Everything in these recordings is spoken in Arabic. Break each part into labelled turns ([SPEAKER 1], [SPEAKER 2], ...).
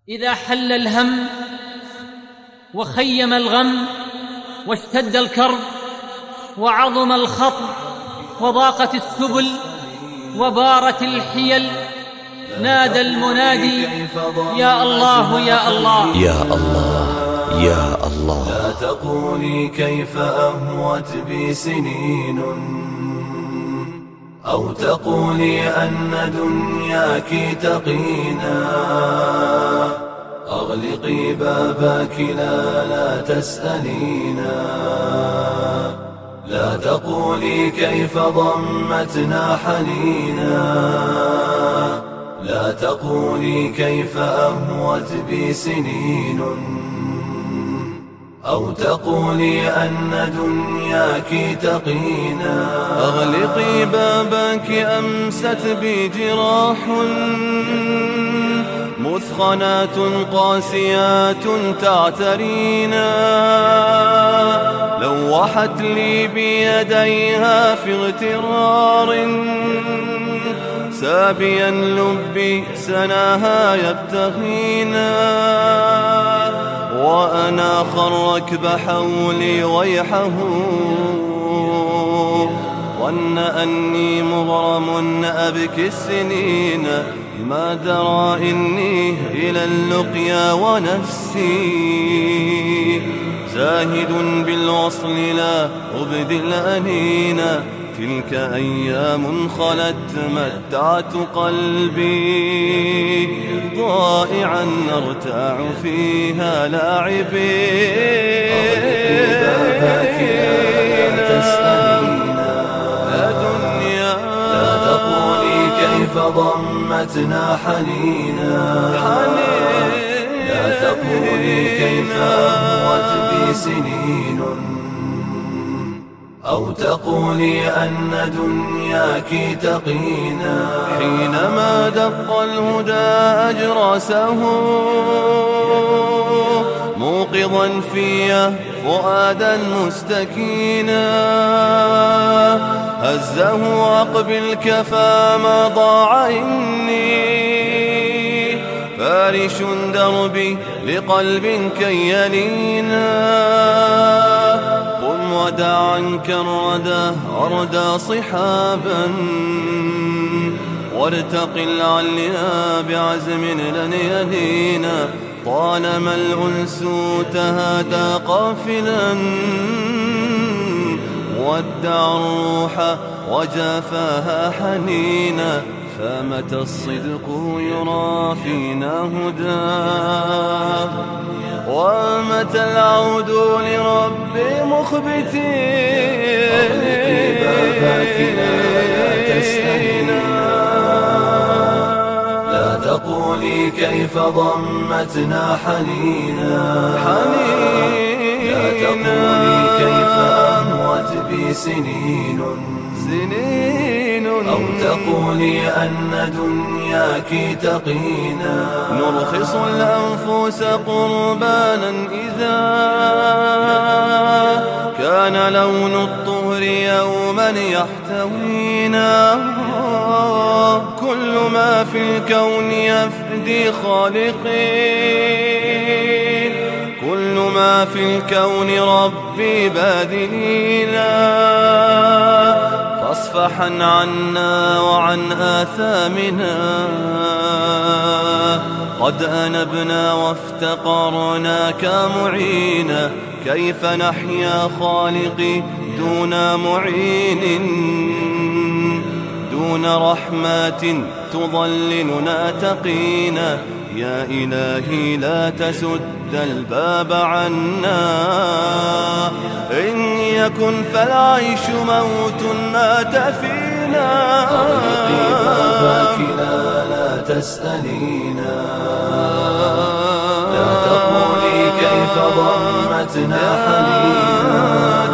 [SPEAKER 1] إذا حل الهم وخيم الغم واشتد الكرب وعظم الخطب وضاقت السبل وبارت الحيل، نادى المنادي: يا الله يا الله
[SPEAKER 2] يا الله يا الله.
[SPEAKER 3] لا تقولي كيف أهوت بي سنين، أو تقولي أن دنياك تقينا. أغلقي بابك لا تسألينا. لا تقولي كيف ضمتنا حنينا. لا تقولي كيف أهوت بي سنين، أو تقولي أن دنياك تقينا.
[SPEAKER 4] أغلقي بابك أمست بي جراح مثخنات قاسيات تعترينا. لوحت لي بيديها في اغترار سابيا لبي سناها يبتغينا. وأنا خركب حولي ويحه، ظن أني مغرم أبكي السنين. ما درى إني إلى اللقيا ونفسي زاهد بالوصل لا أبدي الأنين. تلك أيام خلت متعت قلبي ضائعا نرتاع فيها لاعبين.
[SPEAKER 3] كيف ضمتنا حنينا. لا تقولي كيف أهوت بي سنين، أو تقولي أن دنياك تقينا.
[SPEAKER 4] حينما دق الهدى أجراسه موقظا في فؤادا مستكينا. هزه أقبل كفى ما ضاع إني فارش دربي لقلب كي يلينا. قم ودع عنك الردى أردى صحابا وارتقل عليا بعزم لن يلينا. طالما الأنس تهادى قافلا ودع الروح وجافاها حنينا. فمتى الصدق يرى فينا هداه، ومتى العود لرب مخبتين.
[SPEAKER 3] أغلقي بابك لا تسألينا. لا تقولي كيف ضمتنا حنينا. لا تقولي كيف أهوت بي سنين، أو تقولي أن دنياك تقينا.
[SPEAKER 4] نرخص الأنفس قربانا إذا كان لون الطهر يوما يحتوينا. كل ما في الكون يفدي خالقين، كل ما في الكون ربي باذلينا. فاصفحا عنا وعن آثامنا، قد أنبنا وافتقرناك معينا. كيف نحيا خالقي دون معين، دون رحمات تضللنا تقينا. يا إلهي لا تسد الباب عنا، إن يكن فالعيش موت مات فينا.
[SPEAKER 3] أغلقي بابك لا تسألينا. لا تقولي كيف ضمتنا حنينا.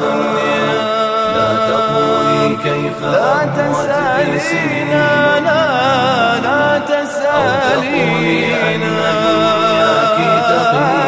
[SPEAKER 3] لا تقولي كيف أهوت بي سنين،
[SPEAKER 4] لا تسألينا.
[SPEAKER 3] أو تقولي أن دنياك تقينا.